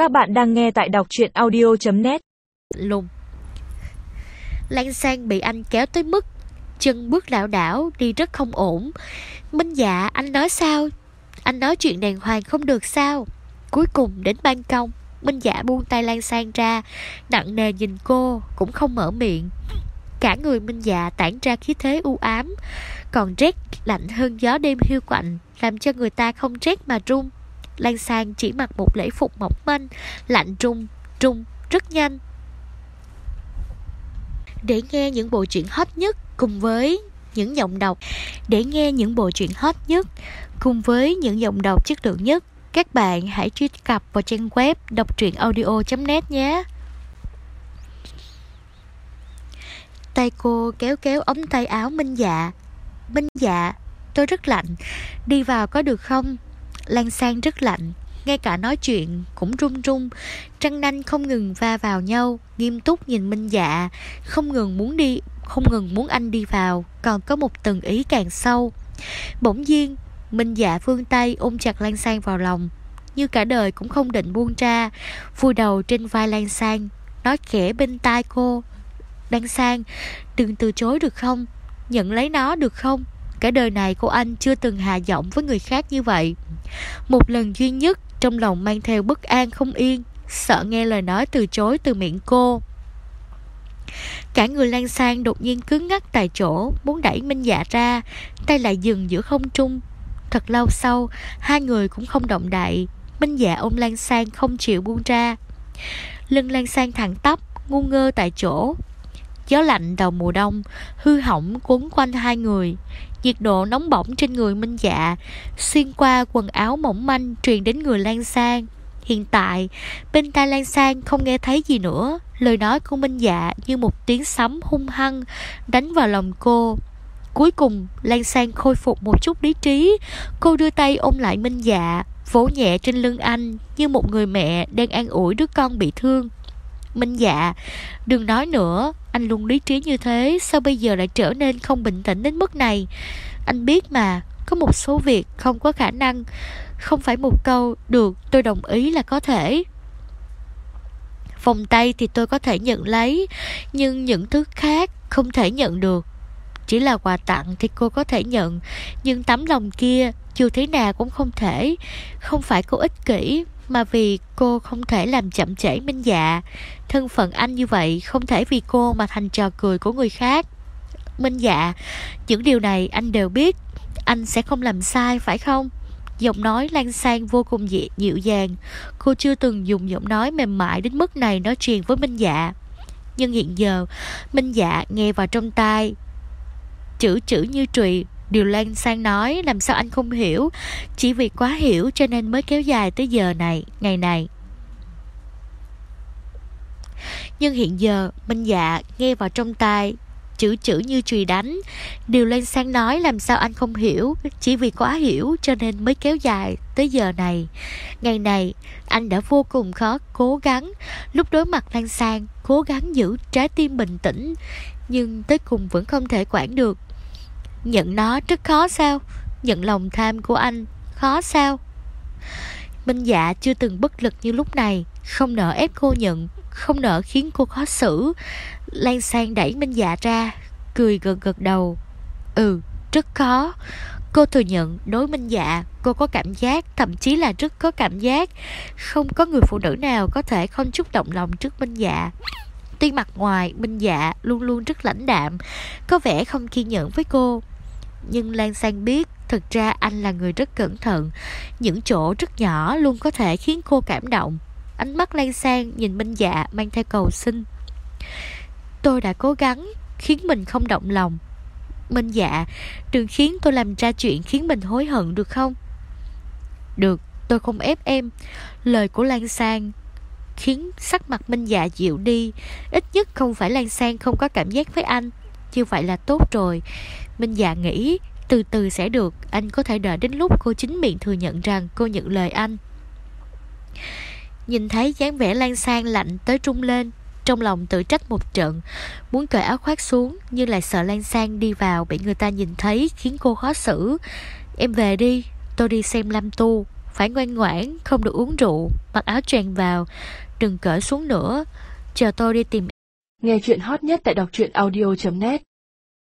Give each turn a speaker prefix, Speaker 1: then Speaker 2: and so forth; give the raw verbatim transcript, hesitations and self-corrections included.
Speaker 1: Các bạn đang nghe tại đọc truyện audio chấm net.
Speaker 2: Lùng Lan Sang bị anh kéo tới mức chân bước lảo đảo, đi rất không ổn. Minh Dạ, anh nói sao? Anh nói chuyện đàng hoàng không được sao? Cuối cùng đến ban công, Minh Dạ buông tay Lan Sang ra, nặng nề nhìn cô, cũng không mở miệng. Cả người Minh Dạ tản ra khí thế u ám, còn rét lạnh hơn gió đêm hiu quạnh, làm cho người ta không rét mà run. Lan Sang chỉ mặc một lễ phục mỏng manh, lạnh run, run rất nhanh. Để nghe những bộ truyện hot nhất cùng với những giọng đọc Để nghe những bộ truyện hot nhất cùng với những giọng đọc chất lượng nhất, các bạn hãy truy cập vào trang web đọc truyện audio chấm net nhé. Tay cô kéo kéo ống tay áo Minh Dạ. Minh Dạ, tôi rất lạnh, đi vào có được không? Lan Sang rất lạnh, ngay cả nói chuyện cũng run run, răng nanh không ngừng va vào nhau, nghiêm túc nhìn Minh Dạ, không ngừng muốn đi, không ngừng muốn anh đi vào, còn có một tầng ý càng sâu. Bỗng nhiên, Minh Dạ vươn tay ôm chặt Lan Sang vào lòng, như cả đời cũng không định buông ra, vùi đầu trên vai Lan Sang, nói khẽ bên tai cô: Lan Sang, đừng từ chối được không? Nhận lấy nó được không? Cả đời này cô anh chưa từng hạ giọng với người khác như vậy. Một lần duy nhất, trong lòng mang theo bất an không yên, sợ nghe lời nói từ chối từ miệng cô. Cả người Lan Sang đột nhiên cứng ngắc tại chỗ, muốn đẩy Minh Dạ ra, tay lại dừng giữa không trung. Thật lâu sau, hai người cũng không động đậy. Minh Dạ ôm Lan Sang không chịu buông ra. Lưng Lan Sang thẳng tắp, ngu ngơ tại chỗ. Gió lạnh đầu mùa đông hư hỏng quấn quanh hai người. Nhiệt độ nóng bỏng trên người Minh Dạ xuyên qua quần áo mỏng manh truyền đến người Lan Sang. Hiện tại bên tai Lan Sang không nghe thấy gì nữa. Lời nói của Minh Dạ như một tiếng sấm hung hăng đánh vào lòng cô. Cuối cùng Lan Sang khôi phục một chút lý trí. Cô đưa tay ôm lại Minh Dạ, vỗ nhẹ trên lưng anh như một người mẹ đang an ủi đứa con bị thương. Minh Dạ, đừng nói nữa, anh luôn lý trí như thế, sao bây giờ lại trở nên không bình tĩnh đến mức này? Anh biết mà, có một số việc không có khả năng, không phải một câu được tôi đồng ý là có thể. Vòng tay thì tôi có thể nhận lấy, nhưng những thứ khác không thể nhận được. Chỉ là quà tặng thì cô có thể nhận, nhưng tấm lòng kia dù thế nào cũng không thể. Không phải cô ích kỷ, mà vì cô không thể làm chậm trễ Minh Dạ. Thân phận anh như vậy không thể vì cô mà thành trò cười của người khác. Minh Dạ, những điều này anh đều biết. Anh sẽ không làm sai phải không? Giọng nói Lan Sang vô cùng dịu, dịu dàng. Cô chưa từng dùng giọng nói mềm mại đến mức này nói chuyện với Minh Dạ. Nhưng hiện giờ Minh Dạ nghe vào trong tai, chữ chữ như trụy. Điều Lan Sang nói làm sao anh không hiểu. Chỉ vì quá hiểu cho nên mới kéo dài tới giờ này, ngày này. Nhưng hiện giờ Minh Dạ nghe vào trong tai, chữ chữ như chùy đánh. Điều Lan Sang nói làm sao anh không hiểu. Chỉ vì quá hiểu cho nên mới kéo dài tới giờ này, ngày này. Anh đã vô cùng khó cố gắng. Lúc đối mặt Lan Sang, cố gắng giữ trái tim bình tĩnh, nhưng tới cùng vẫn không thể quản được. Nhận nó rất khó sao? Nhận lòng tham của anh khó sao? Minh Dạ chưa từng bất lực như lúc này, không nỡ ép cô nhận, không nỡ khiến cô khó xử. Lan Sang đẩy Minh Dạ ra, cười gật gật đầu. Ừ, rất khó. Cô thừa nhận đối Minh Dạ cô có cảm giác, thậm chí là rất có cảm giác. Không có người phụ nữ nào có thể không chút động lòng trước Minh Dạ. Tuy mặt ngoài Minh Dạ luôn luôn rất lãnh đạm, có vẻ không kiên nhẫn với cô, nhưng Lan Sang biết thực ra anh là người rất cẩn thận. Những chỗ rất nhỏ luôn có thể khiến cô cảm động. Ánh mắt Lan Sang nhìn Minh Dạ mang theo cầu xin. Tôi đã cố gắng khiến mình không động lòng. Minh Dạ, đừng khiến tôi làm ra chuyện khiến mình hối hận được không? Được, tôi không ép em. Lời của Lan Sang khiến sắc mặt Minh Dạ dịu đi. Ít nhất không phải Lan Sang không có cảm giác với anh. Như vậy là tốt rồi. Minh Dạ nghĩ từ từ sẽ được. Anh có thể đợi đến lúc cô chính miệng thừa nhận rằng cô nhận lời anh. Nhìn thấy dáng vẻ Lan Sang lạnh tới run lên, trong lòng tự trách một trận, muốn cởi áo khoác xuống, nhưng lại sợ Lan Sang đi vào bị người ta nhìn thấy khiến cô khó xử. Em về đi, tôi đi xem Lam Tu. Phải phải ngoan ngoãn, không được uống rượu, mặc áo choàng vào, đừng cởi xuống nữa. Chờ tôi đi tìm.
Speaker 1: Nghe chuyện hot nhất tại đọc truyện audio chấm net.